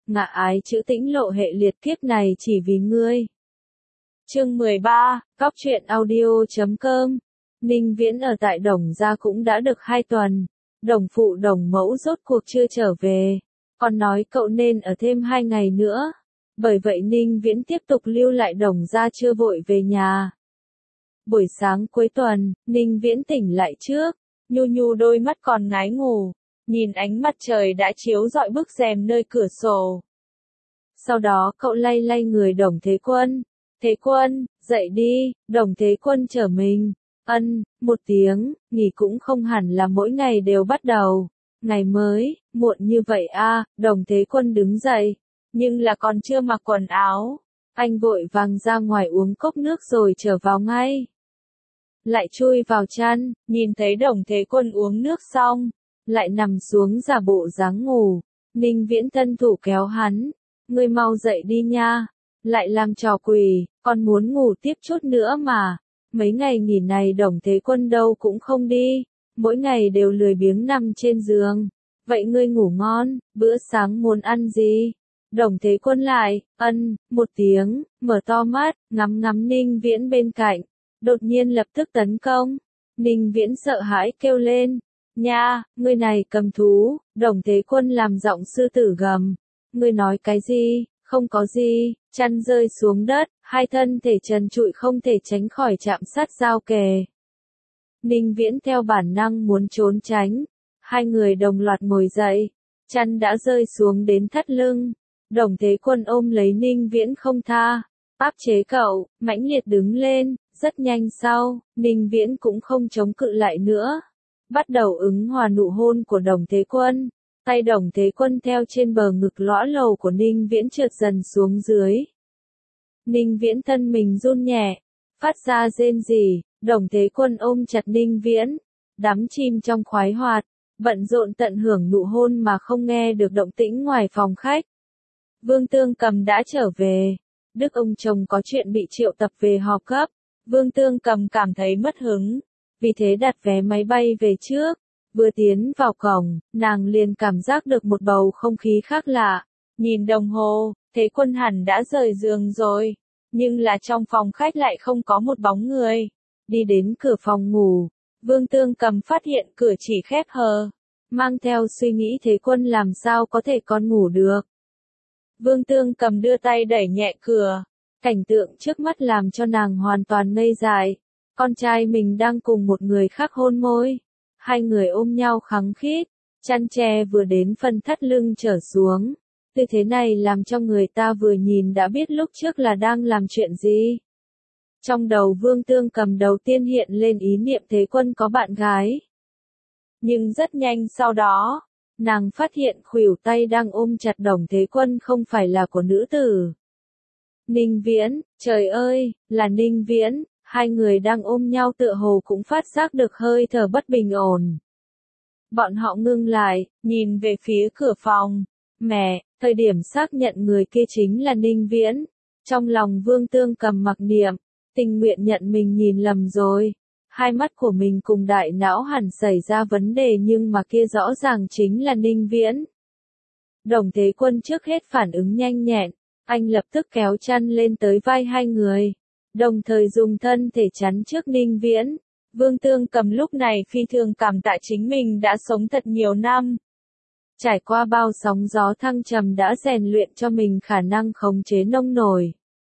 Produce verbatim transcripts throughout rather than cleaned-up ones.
ngạ ái chữ tĩnh lộ hệ liệt kiếp này chỉ vì ngươi. Chương mười ba, Góc truyện audio chấm com. Ninh Viễn ở tại Đồng Gia cũng đã được hai tuần. Đồng phụ đồng mẫu rốt cuộc chưa trở về. Còn nói cậu nên ở thêm hai ngày nữa. Bởi vậy Ninh Viễn tiếp tục lưu lại Đồng Gia chưa vội về nhà. Buổi sáng cuối tuần, Ninh Viễn tỉnh lại trước. Nhu Nhu đôi mắt còn ngái ngủ. Nhìn ánh mặt trời đã chiếu rọi bức rèm nơi cửa sổ. Sau đó cậu lay lay người Đồng Thế Quân. Thế Quân, dậy đi, Đồng Thế Quân trở mình. Ân, một tiếng, nghỉ cũng không hẳn là mỗi ngày đều bắt đầu. Ngày mới, muộn như vậy a, Đồng Thế Quân đứng dậy. Nhưng là còn chưa mặc quần áo. Anh vội vàng ra ngoài uống cốc nước rồi trở vào ngay. Lại chui vào chăn, nhìn thấy Đồng Thế Quân uống nước xong. Lại nằm xuống giả bộ dáng ngủ. Ninh Viễn thân thủ kéo hắn. Ngươi mau dậy đi nha. Lại làm trò quỷ, còn muốn ngủ tiếp chút nữa mà. Mấy ngày nghỉ này Đồng Thế Quân đâu cũng không đi. Mỗi ngày đều lười biếng nằm trên giường. Vậy ngươi ngủ ngon, bữa sáng muốn ăn gì? Đồng Thế Quân lại, ân, một tiếng, mở to mắt, ngắm ngắm Ninh Viễn bên cạnh. Đột nhiên lập tức tấn công. Ninh Viễn sợ hãi kêu lên. Nha, ngươi này cầm thú, Đồng Thế Quân làm giọng sư tử gầm. Ngươi nói cái gì, không có gì, chăn rơi xuống đất, hai thân thể trần trụi không thể tránh khỏi chạm sát giao kề. Ninh Viễn theo bản năng muốn trốn tránh. Hai người đồng loạt ngồi dậy, chăn đã rơi xuống đến thắt lưng. Đồng Thế Quân ôm lấy Ninh Viễn không tha, áp chế cậu, mãnh liệt đứng lên, rất nhanh sau, Ninh Viễn cũng không chống cự lại nữa. Bắt đầu ứng hòa nụ hôn của Đồng Thế Quân. Tay Đồng Thế Quân theo trên bờ ngực lõa lồ của Ninh Viễn trượt dần xuống dưới. Ninh Viễn thân mình run nhẹ, phát ra rên rỉ. Đồng Thế Quân ôm chặt Ninh Viễn, đắm chìm trong khoái hoạt, bận rộn tận hưởng nụ hôn mà không nghe được động tĩnh ngoài phòng khách. Vương Tương Cầm đã trở về. Đức ông chồng có chuyện bị triệu tập về họp gấp. Vương Tương Cầm cảm thấy mất hứng, vì thế đặt vé máy bay về trước. Vừa tiến vào cổng, nàng liền cảm giác được một bầu không khí khác lạ. Nhìn đồng hồ, Thế Quân hẳn đã rời giường rồi, nhưng là trong phòng khách lại không có một bóng người. Đi đến cửa phòng ngủ, Vương Tương Cầm phát hiện cửa chỉ khép hờ. Mang theo suy nghĩ Thế Quân làm sao có thể còn ngủ được. Vương Tương Cầm đưa tay đẩy nhẹ cửa. Cảnh tượng trước mắt làm cho nàng hoàn toàn ngây dại. Con trai mình đang cùng một người khác hôn môi. Hai người ôm nhau khăng khít. Chăn tre vừa đến phần thắt lưng trở xuống. Tư thế này làm cho người ta vừa nhìn đã biết lúc trước là đang làm chuyện gì. Trong đầu Vương Tương Cầm đầu tiên hiện lên ý niệm Thế Quân có bạn gái. Nhưng rất nhanh sau đó, nàng phát hiện khuỷu tay đang ôm chặt Đồng Thế Quân không phải là của nữ tử. Ninh Viễn, trời ơi, là Ninh Viễn, hai người đang ôm nhau tựa hồ cũng phát giác được hơi thở bất bình ổn. Bọn họ ngưng lại, nhìn về phía cửa phòng. Mẹ, thời điểm xác nhận người kia chính là Ninh Viễn. Trong lòng Vương Tương Cầm mặc niệm, tình nguyện nhận mình nhìn lầm rồi. Hai mắt của mình cùng đại não hẳn xảy ra vấn đề nhưng mà kia rõ ràng chính là Ninh Viễn. Đồng Thế Quân trước hết phản ứng nhanh nhẹn, anh lập tức kéo chăn lên tới vai hai người, đồng thời dùng thân thể chắn trước Ninh Viễn. Vương Tương Cầm lúc này phi thường cảm tạ chính mình đã sống thật nhiều năm. Trải qua bao sóng gió thăng trầm đã rèn luyện cho mình khả năng khống chế nông nổi.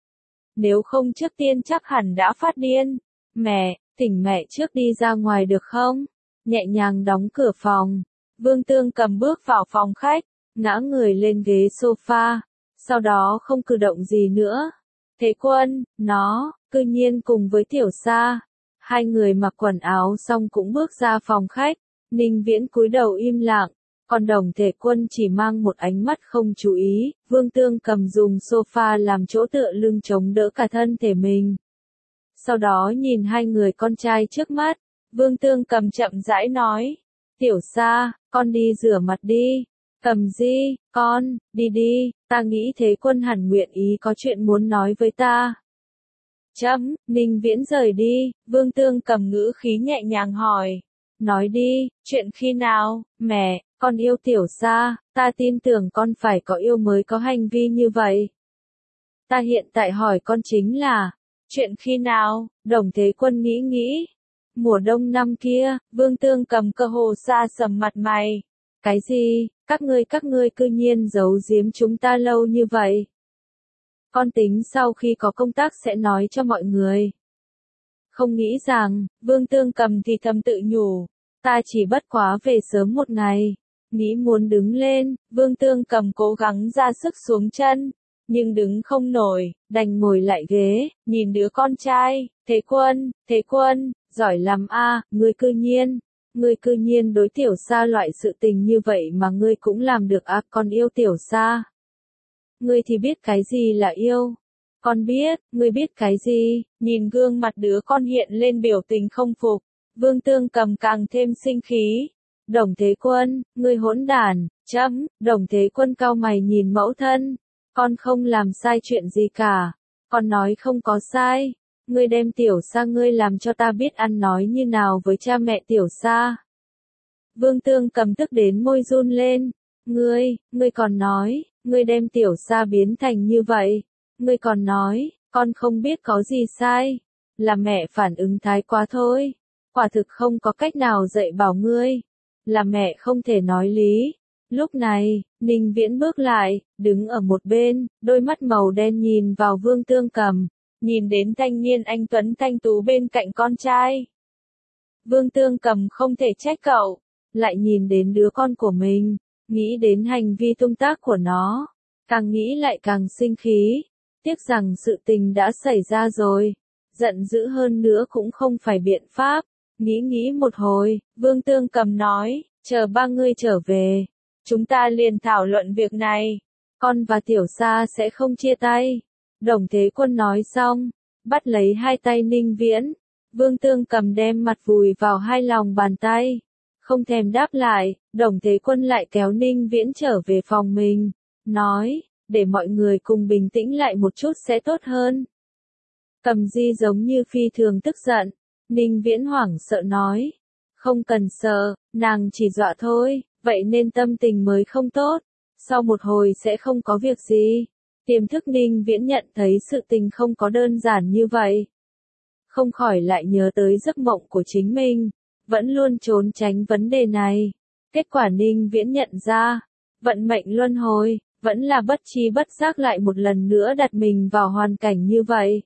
Nếu không trước tiên chắc hẳn đã phát điên. Mẹ, thỉnh mẹ trước đi ra ngoài được không? Nhẹ nhàng đóng cửa phòng. Vương Tương Cầm bước vào phòng khách, ngã người lên ghế sofa. Sau đó không cử động gì nữa. Thế Quân, nó, cư nhiên cùng với Tiểu Sa. Hai người mặc quần áo xong cũng bước ra phòng khách. Ninh Viễn cúi đầu im lặng. Còn Đồng Thế Quân chỉ mang một ánh mắt không chú ý. Vương Tương Cầm dùng sofa làm chỗ tựa lưng chống đỡ cả thân thể mình. Sau đó nhìn hai người con trai trước mắt. Vương Tương Cầm chậm rãi nói. Tiểu Sa, con đi rửa mặt đi. Cầm Di, con, đi đi, ta nghĩ Thế Quân hẳn nguyện ý có chuyện muốn nói với ta. Chấm, Ninh Viễn rời đi, Vương Tương Cầm ngữ khí nhẹ nhàng hỏi. Nói đi, chuyện khi nào, mẹ, Con yêu Tiểu Sa, ta tin tưởng con phải có yêu mới có hành vi như vậy. Ta hiện tại hỏi con chính là, chuyện khi nào? Đồng Thế Quân nghĩ nghĩ. Mùa đông năm kia, Vương Tương Cầm cơ hồ xa sầm mặt mày. Cái gì, các ngươi các ngươi cư nhiên giấu giếm chúng ta lâu như vậy? Con tính sau khi có công tác sẽ nói cho mọi người. Không nghĩ rằng, Vương Tương Cầm thì thầm tự nhủ, ta chỉ bất quá về sớm một ngày. Nghĩ muốn đứng lên, Vương Tương Cầm cố gắng ra sức xuống chân, nhưng đứng không nổi, đành ngồi lại ghế, nhìn đứa con trai, Thế Quân, Thế Quân, giỏi lắm a, ngươi cư nhiên, ngươi cư nhiên đối Tiểu Sa loại sự tình như vậy mà ngươi cũng làm được à, con yêu Tiểu Sa. Ngươi thì biết cái gì là yêu? Con biết, ngươi biết cái gì? Nhìn gương mặt đứa con hiện lên biểu tình không phục, Vương Tương Cầm càng thêm sinh khí. Đồng Thế Quân, ngươi hỗn đản, chấm, Đồng Thế Quân cau mày nhìn mẫu thân. Con không làm sai chuyện gì cả. Con nói không có sai. Ngươi đem Tiểu Sa ngươi làm cho ta biết ăn nói như nào với cha mẹ Tiểu Sa. Vương Tương Cầm tức đến môi run lên. Ngươi, ngươi còn nói, ngươi đem Tiểu Sa biến thành như vậy. Ngươi còn nói, con không biết có gì sai. Là mẹ phản ứng thái quá thôi. Quả thực không có cách nào dạy bảo ngươi. Là mẹ không thể nói lý. Lúc này, Ninh Viễn bước lại, đứng ở một bên, đôi mắt màu đen nhìn vào Vương Tương Cầm, nhìn đến thanh niên anh tuấn thanh tú bên cạnh con trai. Vương Tương Cầm không thể trách cậu, lại nhìn đến đứa con của mình, nghĩ đến hành vi tung tác của nó, càng nghĩ lại càng sinh khí, tiếc rằng sự tình đã xảy ra rồi, giận dữ hơn nữa cũng không phải biện pháp. Nghĩ nghĩ một hồi, Vương Tương Cầm nói, chờ ba ngươi trở về, chúng ta liền thảo luận việc này, con và Tiểu Sa sẽ không chia tay. Đồng Thế Quân nói xong, bắt lấy hai tay Ninh Viễn, Vương Tương Cầm đem mặt vùi vào hai lòng bàn tay, không thèm đáp lại, Đồng Thế Quân lại kéo Ninh Viễn trở về phòng mình, nói, để mọi người cùng bình tĩnh lại một chút sẽ tốt hơn. Cầm Di giống như phi thường tức giận. Ninh Viễn hoảng sợ nói, không cần sợ, nàng chỉ dọa thôi, vậy nên tâm tình mới không tốt, sau một hồi sẽ không có việc gì. Tiềm thức Ninh Viễn nhận thấy sự tình không có đơn giản như vậy. Không khỏi lại nhớ tới giấc mộng của chính mình, vẫn luôn trốn tránh vấn đề này. Kết quả Ninh Viễn nhận ra, vận mệnh luân hồi, vẫn là bất tri bất giác lại một lần nữa đặt mình vào hoàn cảnh như vậy.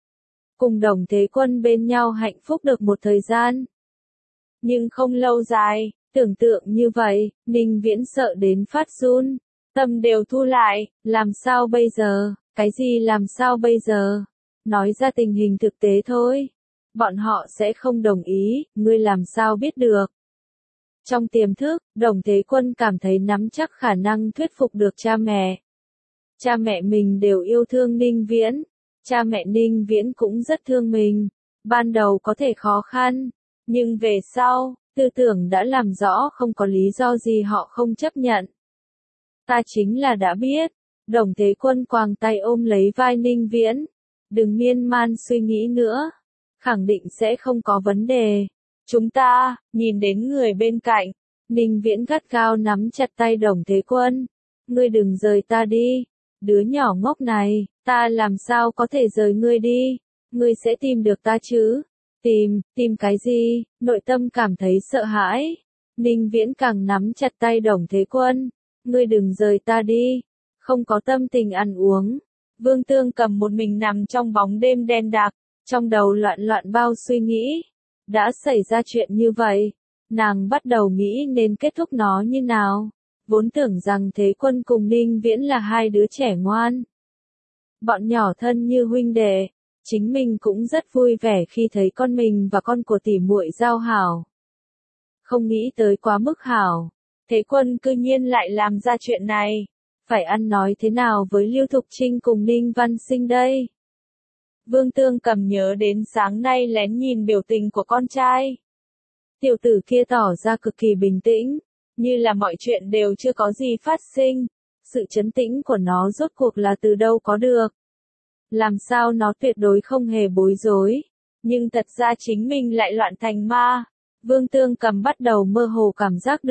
Cùng Đồng Thế Quân bên nhau hạnh phúc được một thời gian. Nhưng không lâu dài, tưởng tượng như vậy, Ninh Viễn sợ đến phát run, tâm đều thu lại, làm sao bây giờ, cái gì làm sao bây giờ, nói ra tình hình thực tế thôi, bọn họ sẽ không đồng ý, ngươi làm sao biết được. Trong tiềm thức, Đồng Thế Quân cảm thấy nắm chắc khả năng thuyết phục được cha mẹ. Cha mẹ mình đều yêu thương Ninh Viễn. Cha mẹ Ninh Viễn cũng rất thương mình, ban đầu có thể khó khăn, nhưng về sau, tư tưởng đã làm rõ không có lý do gì họ không chấp nhận. Ta chính là đã biết, Đồng Thế Quân quàng tay ôm lấy vai Ninh Viễn, đừng miên man suy nghĩ nữa, khẳng định sẽ không có vấn đề. Chúng ta, nhìn đến người bên cạnh, Ninh Viễn gắt gao nắm chặt tay Đồng Thế Quân, ngươi đừng rời ta đi. Đứa nhỏ ngốc này, ta làm sao có thể rời ngươi đi, ngươi sẽ tìm được ta chứ? Tìm, tìm cái gì? Nội tâm cảm thấy sợ hãi. Ninh Viễn càng nắm chặt tay Đồng Thế Quân, ngươi đừng rời ta đi, không có tâm tình ăn uống. Vương Tương Cầm một mình nằm trong bóng đêm đen đặc, trong đầu loạn loạn bao suy nghĩ. Đã xảy ra chuyện như vậy, nàng bắt đầu nghĩ nên kết thúc nó như nào. Vốn tưởng rằng Thế Quân cùng Ninh Viễn là hai đứa trẻ ngoan. Bọn nhỏ thân như huynh đệ, chính mình cũng rất vui vẻ khi thấy con mình và con của tỷ muội giao hảo. Không nghĩ tới quá mức hảo, Thế Quân cư nhiên lại làm ra chuyện này. Phải ăn nói thế nào với Lưu Thục Trinh cùng Ninh Văn Sinh đây? Vương Tương Cầm nhớ đến sáng nay lén nhìn biểu tình của con trai. Tiểu tử kia tỏ ra cực kỳ bình tĩnh, như là mọi chuyện đều chưa có gì phát sinh. Sự trấn tĩnh của nó rốt cuộc là từ đâu có được? Làm sao nó tuyệt đối không hề bối rối, nhưng thật ra chính mình lại loạn thành ma. Vương Tương Cầm bắt đầu mơ hồ cảm giác được,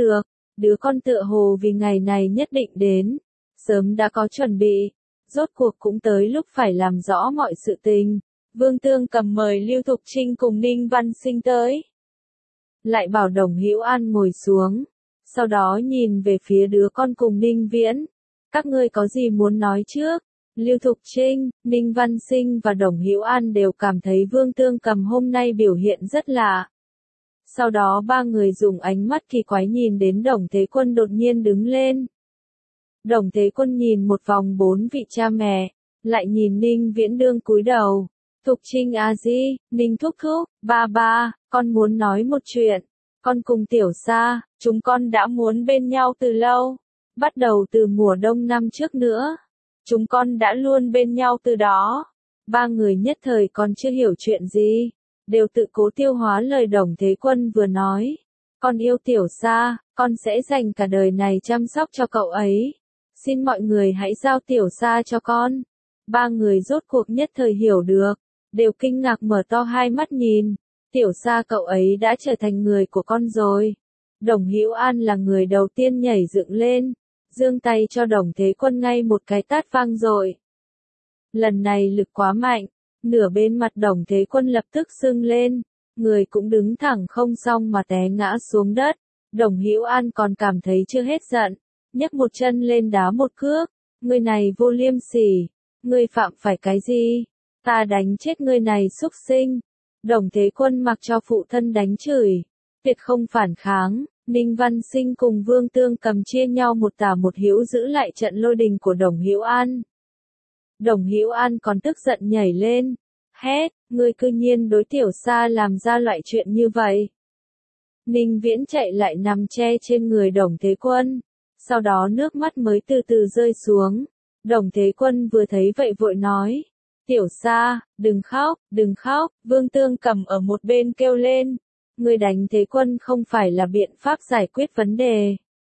đứa con tựa hồ vì ngày này nhất định đến, sớm đã có chuẩn bị, rốt cuộc cũng tới lúc phải làm rõ mọi sự tình. Vương Tương Cầm mời Lưu Thục Trinh cùng Ninh Văn Sinh tới. Lại bảo Đồng Hữu An ngồi xuống, sau đó nhìn về phía đứa con cùng Ninh Viễn. Các ngươi có gì muốn nói trước? Lưu Thục Trinh, Ninh Văn Sinh và Đồng Hữu An đều cảm thấy Vương Tương Cầm hôm nay biểu hiện rất lạ. Sau đó ba người dùng ánh mắt kỳ quái nhìn đến Đồng Thế Quân đột nhiên đứng lên. Đồng Thế Quân nhìn một vòng bốn vị cha mẹ, lại nhìn Ninh Viễn đương cúi đầu. Thục Trinh a di, Ninh thúc thúc, ba ba, con muốn nói một chuyện. Con cùng Tiểu Sa, chúng con đã muốn bên nhau từ lâu. Bắt đầu từ mùa đông năm trước nữa. Chúng con đã luôn bên nhau từ đó. Ba người nhất thời còn chưa hiểu chuyện gì, đều tự cố tiêu hóa lời Đồng Thế Quân vừa nói. Con yêu Tiểu Sa, con sẽ dành cả đời này chăm sóc cho cậu ấy. Xin mọi người hãy giao Tiểu Sa cho con. Ba người rốt cuộc nhất thời hiểu được, đều kinh ngạc mở to hai mắt nhìn. Tiểu Sa cậu ấy đã trở thành người của con rồi. Đồng Hữu An là người đầu tiên nhảy dựng lên, giương tay cho Đồng Thế Quân ngay một cái tát vang dội. Lần này lực quá mạnh, nửa bên mặt Đồng Thế Quân lập tức sưng lên, người cũng đứng thẳng không xong mà té ngã xuống đất. Đồng Hữu An còn cảm thấy chưa hết giận, nhấc một chân lên đá một cước. Ngươi này vô liêm sỉ, ngươi phạm phải cái gì? Ta đánh chết ngươi này xúc sinh. Đồng Thế Quân mặc cho phụ thân đánh chửi, tuyệt không phản kháng. Ninh Văn Sinh cùng Vương Tương Cầm chia nhau một tả một hữu giữ lại trận lôi đình của Đồng Hữu An. Đồng Hữu An còn tức giận nhảy lên, hét, ngươi cư nhiên đối Tiểu Sa làm ra loại chuyện như vậy. Ninh Viễn chạy lại nằm che trên người Đồng Thế Quân, sau đó nước mắt mới từ từ rơi xuống. Đồng Thế Quân vừa thấy vậy vội nói, Tiểu Sa, đừng khóc, đừng khóc. Vương Tương Cầm ở một bên kêu lên, ngươi đánh Thế Quân không phải là biện pháp giải quyết vấn đề.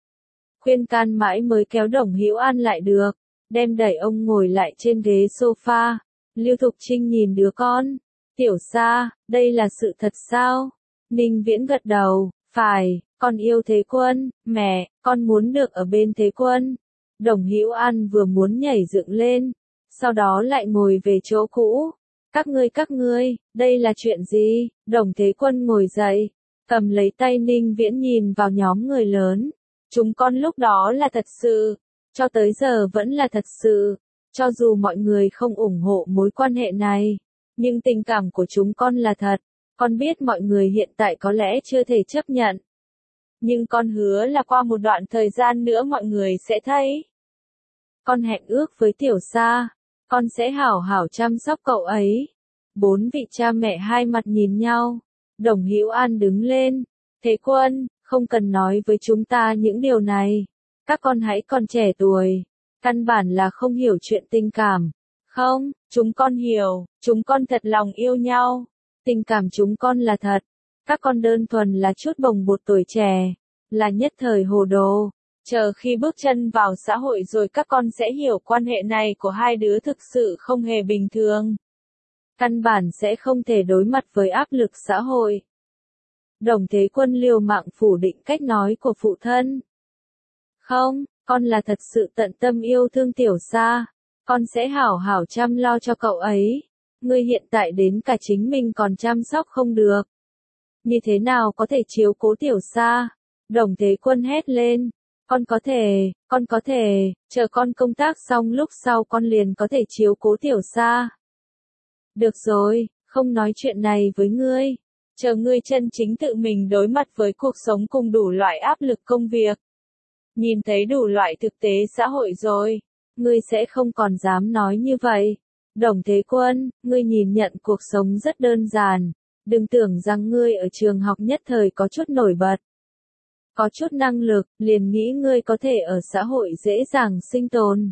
Khuyên can mãi mới kéo Đồng Hữu An lại được, đem đẩy ông ngồi lại trên ghế sofa. Lưu Thục Trinh nhìn đứa con, Tiểu Sa, đây là sự thật sao? Ninh Viễn gật đầu, phải, con yêu Thế Quân, mẹ, con muốn được ở bên Thế Quân. Đồng Hữu An vừa muốn nhảy dựng lên, sau đó lại ngồi về chỗ cũ. Các ngươi các ngươi, đây là chuyện gì? Đồng Thế Quân ngồi dậy, cầm lấy tay Ninh Viễn nhìn vào nhóm người lớn. Chúng con lúc đó là thật sự, cho tới giờ vẫn là thật sự. Cho dù mọi người không ủng hộ mối quan hệ này, nhưng tình cảm của chúng con là thật. Con biết mọi người hiện tại có lẽ chưa thể chấp nhận. Nhưng con hứa là qua một đoạn thời gian nữa mọi người sẽ thấy. Con hẹn ước với Tiểu Sa, con sẽ hảo hảo chăm sóc cậu ấy. Bốn vị cha mẹ hai mặt nhìn nhau. Đồng Hữu An đứng lên. Thế Quân, không cần nói với chúng ta những điều này. Các con hãy còn trẻ tuổi. Căn bản là không hiểu chuyện tình cảm. Không, chúng con hiểu. Chúng con thật lòng yêu nhau. Tình cảm chúng con là thật. Các con đơn thuần là chút bồng bột tuổi trẻ. Là nhất thời hồ đồ. Chờ khi bước chân vào xã hội rồi các con sẽ hiểu quan hệ này của hai đứa thực sự không hề bình thường. Căn bản sẽ không thể đối mặt với áp lực xã hội. Đồng Thế Quân liều mạng phủ định cách nói của phụ thân. Không, con là thật sự tận tâm yêu thương Tiểu Sa. Con sẽ hảo hảo chăm lo cho cậu ấy. Ngươi hiện tại đến cả chính mình còn chăm sóc không được. Như thế nào có thể chiếu cố Tiểu Sa? Đồng Thế Quân hét lên. Con có thể, con có thể, chờ con công tác xong lúc sau con liền có thể chiếu cố Tiểu Sa. Được rồi, không nói chuyện này với ngươi. Chờ ngươi chân chính tự mình đối mặt với cuộc sống cùng đủ loại áp lực công việc. Nhìn thấy đủ loại thực tế xã hội rồi, ngươi sẽ không còn dám nói như vậy. Đồng Thế Quân, ngươi nhìn nhận cuộc sống rất đơn giản. Đừng tưởng rằng ngươi ở trường học nhất thời có chút nổi bật. Có chút năng lực, liền nghĩ ngươi có thể ở xã hội dễ dàng sinh tồn.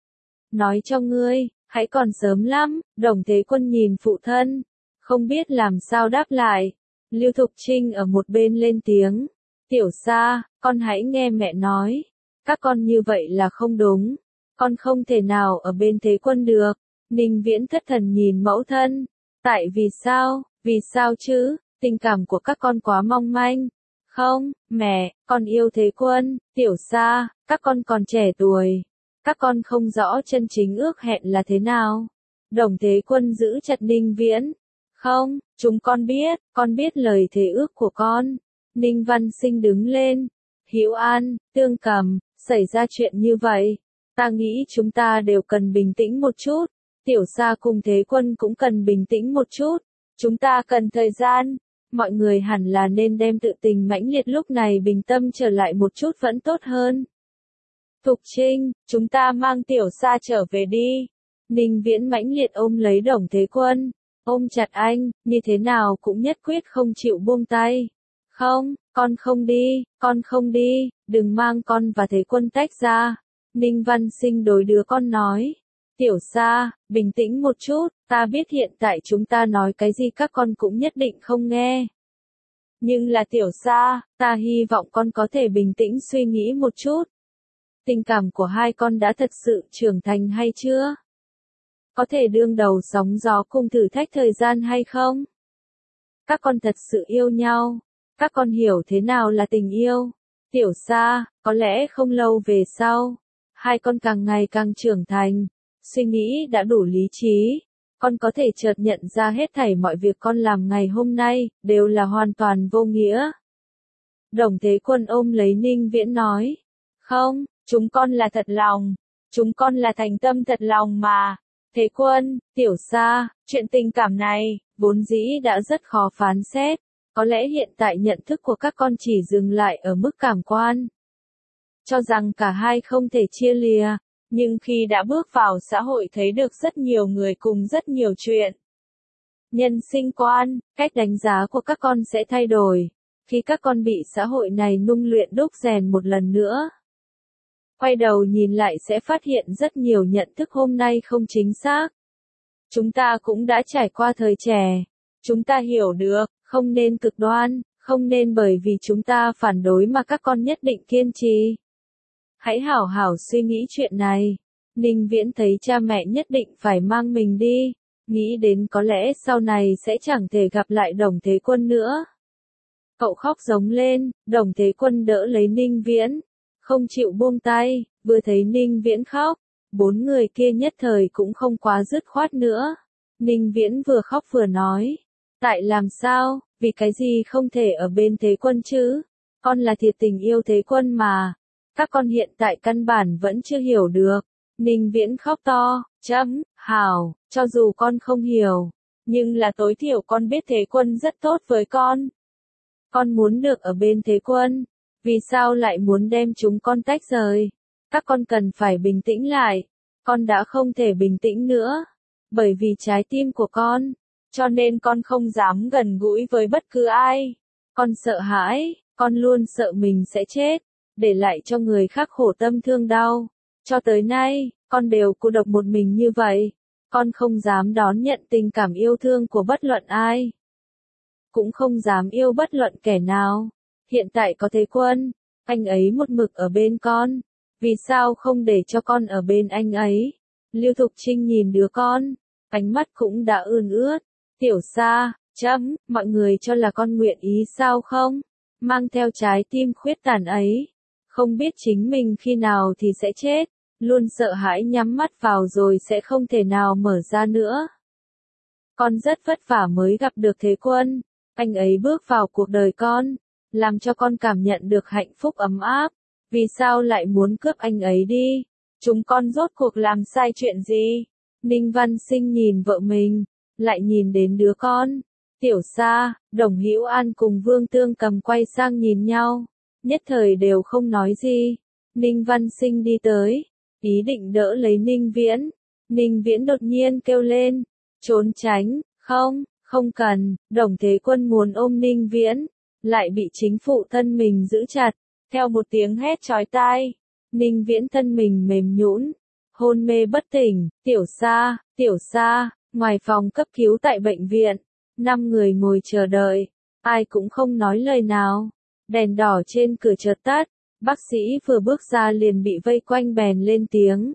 Nói cho ngươi, hãy còn sớm lắm. Đồng Thế Quân nhìn phụ thân, không biết làm sao đáp lại. Lưu Thục Trinh ở một bên lên tiếng. Tiểu Sa, con hãy nghe mẹ nói. Các con như vậy là không đúng. Con không thể nào ở bên Thế Quân được. Ninh Viễn thất thần nhìn mẫu thân. Tại vì sao? Vì sao chứ? Tình cảm của các con quá mong manh. Không, mẹ, con yêu Thế Quân, Tiểu Sa, các con còn trẻ tuổi. Các con không rõ chân chính ước hẹn là thế nào. Đồng Thế Quân giữ chặt Ninh Viễn. Không, chúng con biết, con biết lời thề ước của con. Ninh Văn Sinh đứng lên. Hữu An, Tương Cầm, xảy ra chuyện như vậy. Ta nghĩ chúng ta đều cần bình tĩnh một chút. Tiểu Sa cùng Thế Quân cũng cần bình tĩnh một chút. Chúng ta cần thời gian. Mọi người hẳn là nên đem tự tình mãnh liệt lúc này bình tâm trở lại một chút vẫn tốt hơn. Thục Trinh, chúng ta mang Tiểu Sa trở về đi. Ninh Viễn mãnh liệt ôm lấy Đồng Thế Quân. Ôm chặt anh, như thế nào cũng nhất quyết không chịu buông tay. Không, con không đi, con không đi, đừng mang con và Thế Quân tách ra. Ninh Văn Sinh đối đứa con nói. Tiểu Sa, bình tĩnh một chút, ta biết hiện tại chúng ta nói cái gì các con cũng nhất định không nghe. Nhưng là Tiểu Sa, ta hy vọng con có thể bình tĩnh suy nghĩ một chút. Tình cảm của hai con đã thật sự trưởng thành hay chưa? Có thể đương đầu sóng gió cùng thử thách thời gian hay không? Các con thật sự yêu nhau. Các con hiểu thế nào là tình yêu. Tiểu Sa, có lẽ không lâu về sau, hai con càng ngày càng trưởng thành, suy nghĩ đã đủ lý trí. Con có thể chợt nhận ra hết thảy mọi việc con làm ngày hôm nay, đều là hoàn toàn vô nghĩa. Đồng Thế Quân ôm lấy Ninh Viễn nói. Không, chúng con là thật lòng. Chúng con là thành tâm thật lòng mà. Thế Quân, Tiểu Sa, chuyện tình cảm này, vốn dĩ đã rất khó phán xét. Có lẽ hiện tại nhận thức của các con chỉ dừng lại ở mức cảm quan. Cho rằng cả hai không thể chia lìa. Nhưng khi đã bước vào xã hội thấy được rất nhiều người cùng rất nhiều chuyện. Nhân sinh quan, cách đánh giá của các con sẽ thay đổi. Khi các con bị xã hội này nung luyện đúc rèn một lần nữa. Quay đầu nhìn lại sẽ phát hiện rất nhiều nhận thức hôm nay không chính xác. Chúng ta cũng đã trải qua thời trẻ. Chúng ta hiểu được, không nên cực đoan, không nên bởi vì chúng ta phản đối mà các con nhất định kiên trì. Hãy hảo hảo suy nghĩ chuyện này. Ninh Viễn thấy cha mẹ nhất định phải mang mình đi. Nghĩ đến có lẽ sau này sẽ chẳng thể gặp lại Đồng Thế Quân nữa. Cậu khóc giống lên, Đồng Thế Quân đỡ lấy Ninh Viễn. Không chịu buông tay, vừa thấy Ninh Viễn khóc. Bốn người kia nhất thời cũng không quá dứt khoát nữa. Ninh Viễn vừa khóc vừa nói. Tại làm sao, vì cái gì không thể ở bên Thế Quân chứ? Con là thiệt tình yêu Thế Quân mà. Các con hiện tại căn bản vẫn chưa hiểu được. Ninh Viễn khóc to, chấm, hảo, cho dù con không hiểu. Nhưng là tối thiểu con biết Thế Quân rất tốt với con. Con muốn được ở bên Thế Quân. Vì sao lại muốn đem chúng con tách rời? Các con cần phải bình tĩnh lại. Con đã không thể bình tĩnh nữa. Bởi vì trái tim của con. Cho nên con không dám gần gũi với bất cứ ai. Con sợ hãi, con luôn sợ mình sẽ chết. Để lại cho người khác khổ tâm thương đau. Cho tới nay, con đều cô độc một mình như vậy. Con không dám đón nhận tình cảm yêu thương của bất luận ai. Cũng không dám yêu bất luận kẻ nào. Hiện tại có Thế Quân, anh ấy một mực ở bên con. Vì sao không để cho con ở bên anh ấy? Lưu Thục Trinh nhìn đứa con, ánh mắt cũng đã ươn ướt. Tiểu Sa, chấm, mọi người cho là con nguyện ý sao không? Mang theo trái tim khuyết tàn ấy. Không biết chính mình khi nào thì sẽ chết. Luôn sợ hãi nhắm mắt vào rồi sẽ không thể nào mở ra nữa. Con rất vất vả mới gặp được Thế Quân. Anh ấy bước vào cuộc đời con. Làm cho con cảm nhận được hạnh phúc ấm áp. Vì sao lại muốn cướp anh ấy đi? Chúng con rốt cuộc làm sai chuyện gì? Ninh Văn Sinh nhìn vợ mình. Lại nhìn đến đứa con. Tiểu Sa, Đồng Hữu An cùng Vương Tương Cầm quay sang nhìn nhau. Nhất thời đều không nói gì. Ninh Văn Sinh đi tới. Ý định đỡ lấy Ninh Viễn. Ninh Viễn đột nhiên kêu lên. Trốn tránh, không, không cần. Đồng Thế Quân muốn ôm Ninh Viễn. Lại bị chính phụ thân mình giữ chặt. Theo một tiếng hét chói tai. Ninh Viễn thân mình mềm nhũn, hôn mê bất tỉnh. Tiểu Sa, Tiểu Sa. Ngoài phòng cấp cứu tại bệnh viện. Năm người ngồi chờ đợi. Ai cũng không nói lời nào. Đèn đỏ trên cửa chợt tắt. Bác sĩ vừa bước ra liền bị vây quanh bèn lên tiếng.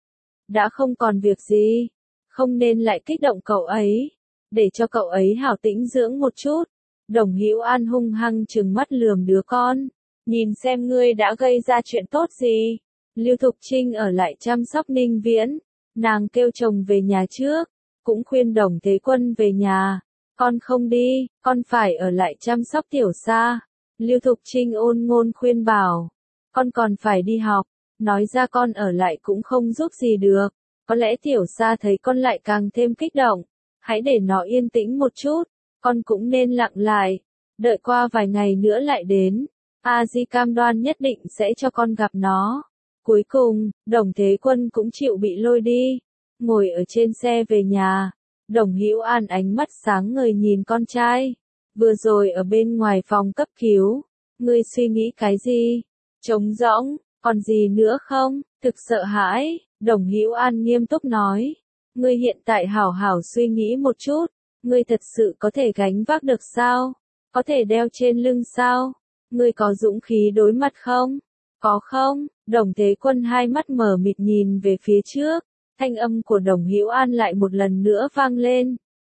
Đã không còn việc gì. Không nên lại kích động cậu ấy. Để cho cậu ấy hảo tĩnh dưỡng một chút. Đồng Hữu An hung hăng trừng mắt lườm đứa con. Nhìn xem ngươi đã gây ra chuyện tốt gì. Lưu Thục Trinh ở lại chăm sóc Ninh Viễn. Nàng kêu chồng về nhà trước. Cũng khuyên Đồng Thế Quân về nhà. Con không đi, con phải ở lại chăm sóc Tiểu Sa. Lưu Thục Trinh ôn ngôn khuyên bảo. Con còn phải đi học. Nói ra con ở lại cũng không giúp gì được. Có lẽ Tiểu Sa thấy con lại càng thêm kích động. Hãy để nó yên tĩnh một chút. Con cũng nên lặng lại. Đợi qua vài ngày nữa lại đến. A Di cam đoan nhất định sẽ cho con gặp nó. Cuối cùng, Đồng Thế Quân cũng chịu bị lôi đi. Ngồi ở trên xe về nhà. Đồng Hữu An ánh mắt sáng ngời nhìn con trai. Vừa rồi ở bên ngoài phòng cấp cứu. Ngươi suy nghĩ cái gì? Trống rỗng, còn gì nữa không? Thực sợ hãi. Đồng Hữu An nghiêm túc nói. Ngươi hiện tại hảo hảo suy nghĩ một chút. Ngươi thật sự có thể gánh vác được sao? Có thể đeo trên lưng sao? Ngươi có dũng khí đối mặt không? Có không? Đồng Thế Quân hai mắt mở mịt nhìn về phía trước. Thanh âm của Đồng Hữu An lại một lần nữa vang lên.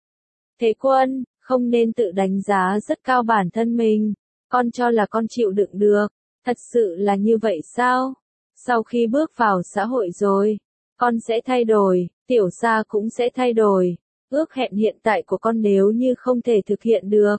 Thế Quân, không nên tự đánh giá rất cao bản thân mình. Con cho là con chịu đựng được. Thật sự là như vậy sao? Sau khi bước vào xã hội rồi, con sẽ thay đổi, Tiểu Sa cũng sẽ thay đổi. Ước hẹn hiện tại của con nếu như không thể thực hiện được.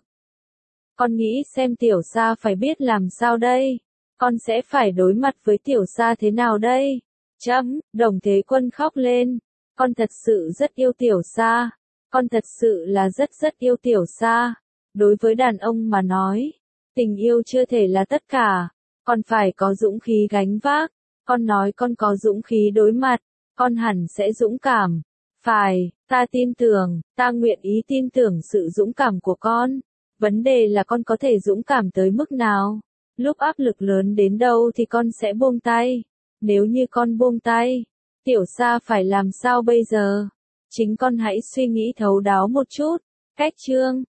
Con nghĩ xem Tiểu Sa phải biết làm sao đây? Con sẽ phải đối mặt với Tiểu Sa thế nào đây? Chấm, Đồng Thế Quân khóc lên. Con thật sự rất yêu Tiểu Sa. Con thật sự là rất rất yêu Tiểu Sa. Đối với đàn ông mà nói, tình yêu chưa thể là tất cả. Con phải có dũng khí gánh vác. Con nói con có dũng khí đối mặt. Con hẳn sẽ dũng cảm. Phải, ta tin tưởng, ta nguyện ý tin tưởng sự dũng cảm của con. Vấn đề là con có thể dũng cảm tới mức nào? Lúc áp lực lớn đến đâu thì con sẽ buông tay. Nếu như con buông tay, Tiểu Sa phải làm sao bây giờ? Chính con hãy suy nghĩ thấu đáo một chút. Cách chương